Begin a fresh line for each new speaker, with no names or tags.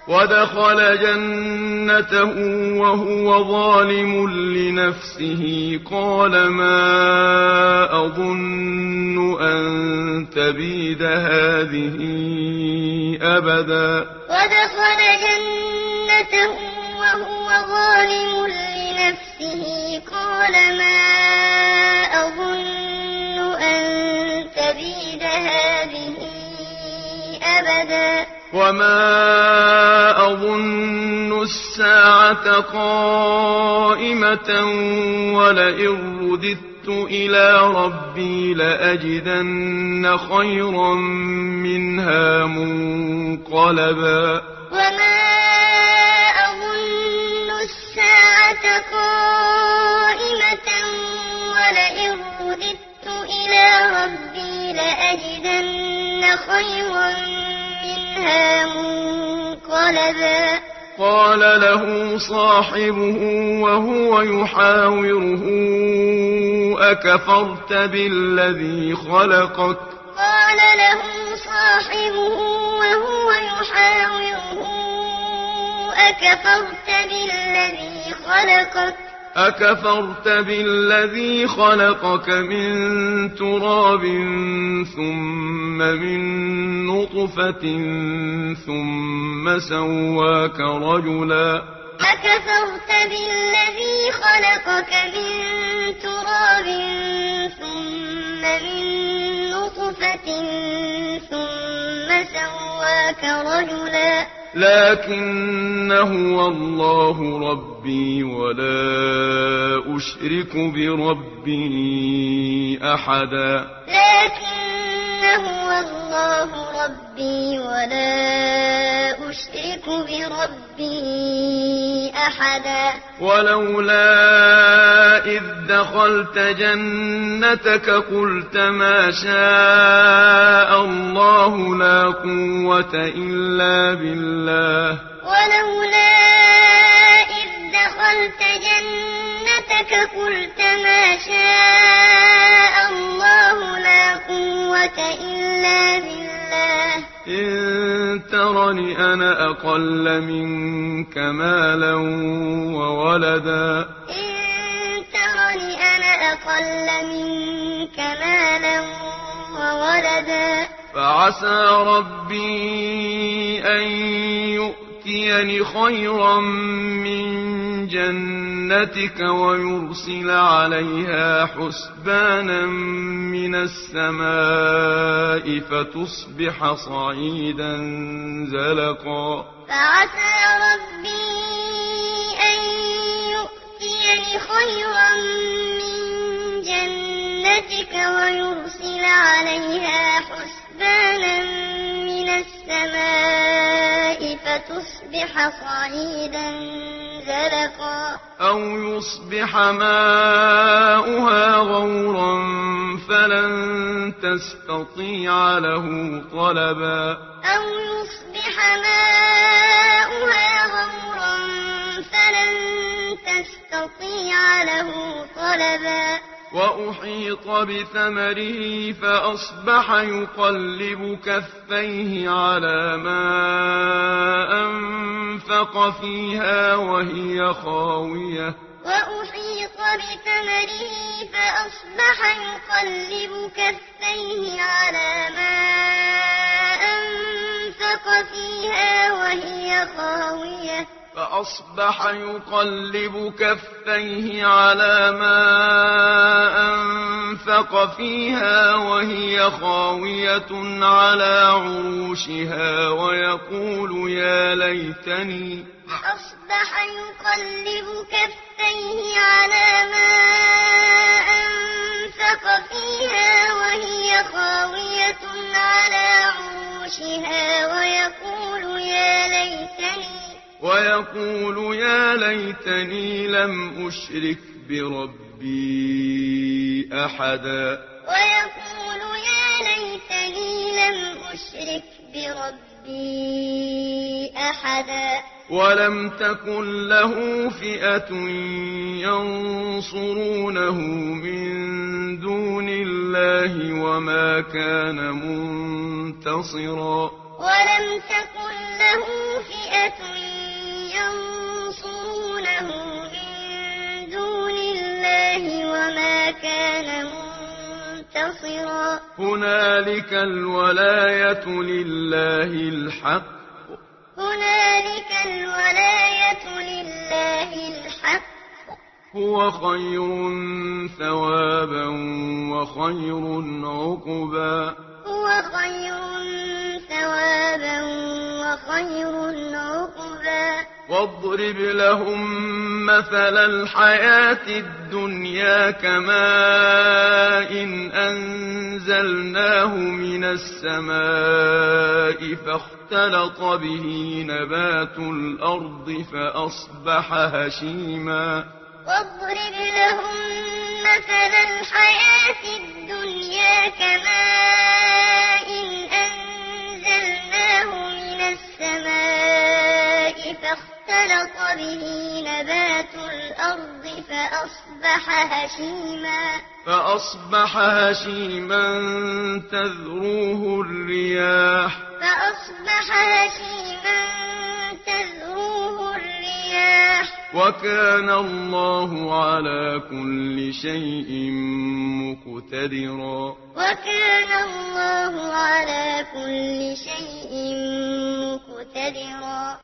ودخل جنته وهو ظالم لنفسه قال ما أظن أن تبيد هذه أبدا.
ودخل جنته وهو ظالم لنفسه قال ما أظن أن تبيد هذه أبدا.
وما أظن الساعة قائمة ولئن رددت إلى ربي لأجدن خيرا منها منقلبا.
وما أظن الساعة قائمة ولئن رددت إلى ربي لأجدن خيرا منها منقلبا.
قال له صاحبه وهو يحاوره أكفرت بالذي خلقك.
قال له صاحبه وهو يحاوره
أكفرت بالذي خلقك من تراب ثم من نطفة ثم سواك رجلا.
أكفرت بالذي خلقك من تراب ثم من نطفة ثم سواك رجلا.
لكن هو الله ربي ولا أشرك بربي أحدا.
لكن هو الله ربي ولا أشرك بربي أحدا.
ولولا إذ دخلت جنتك قلت ما شاء الله لا قوة إلا بالله.
ولولا إذ دخلت جنتك قلت ما شاء الله لا قوة إلا بالله.
إن ترني أنا أقل منك مالا وولدا.
إن ترني أنا أقل منك مالا وولدا.
فعسى ربي أن يؤتيني خيرا من جنتك ويرسل عليها حسبانا من السماء فتصبح صعيدا زلقا.
فعسى ربي أن يؤتيني خيرا من جنتك ويرسل عليها حسبانا من السماء فتصبح صعيدا زلقا.
أو يصبح ماؤها غورا فلن تستطيع له طلبا.
أو يصبح ماؤها غورا فلن تستطيع له طلبا.
وأحيط بثمره فأصبح يقلب كفيه على ما أنفق فيها وهي خاوية.
وأحيط بثمره فأصبح يقلب كفيه على ما أنفق فيها وهي خاوية.
فأصبح يقلب كفيه على ما أنفق فيها وهي خاوية على عروشها ويقول يا ليتني.
فأصبح يقلب كفيه على ما أنفق فيها وهي خاوية على عروشها ويقول يا ليتني لم أشرك بربي أحدا. ويقول يا ليتني لم أشرك بربي أحدا.
ولم تكن له فئة ينصرونه من دون الله وما كان منتصرا.
ولم تكن له فئة مبصرا
هنالك الولاية لله الحق
هنالك الولاية لله الحق
هو خير ثوابا وخير عقبا
هو خير ثوابا وخير عقبا
واضرب لهم مثل الحياة الدنيا كماء أنزلناه من السماء فاختلط به نبات الأرض فأصبح هشيما
واضرب لهم مثل الحياة الدنيا كماء أنزلناه من السماء فاختلط به نبات الأرض فأصبح هشيما تذروه الرياح وكان الله على كل شيء مقتدرا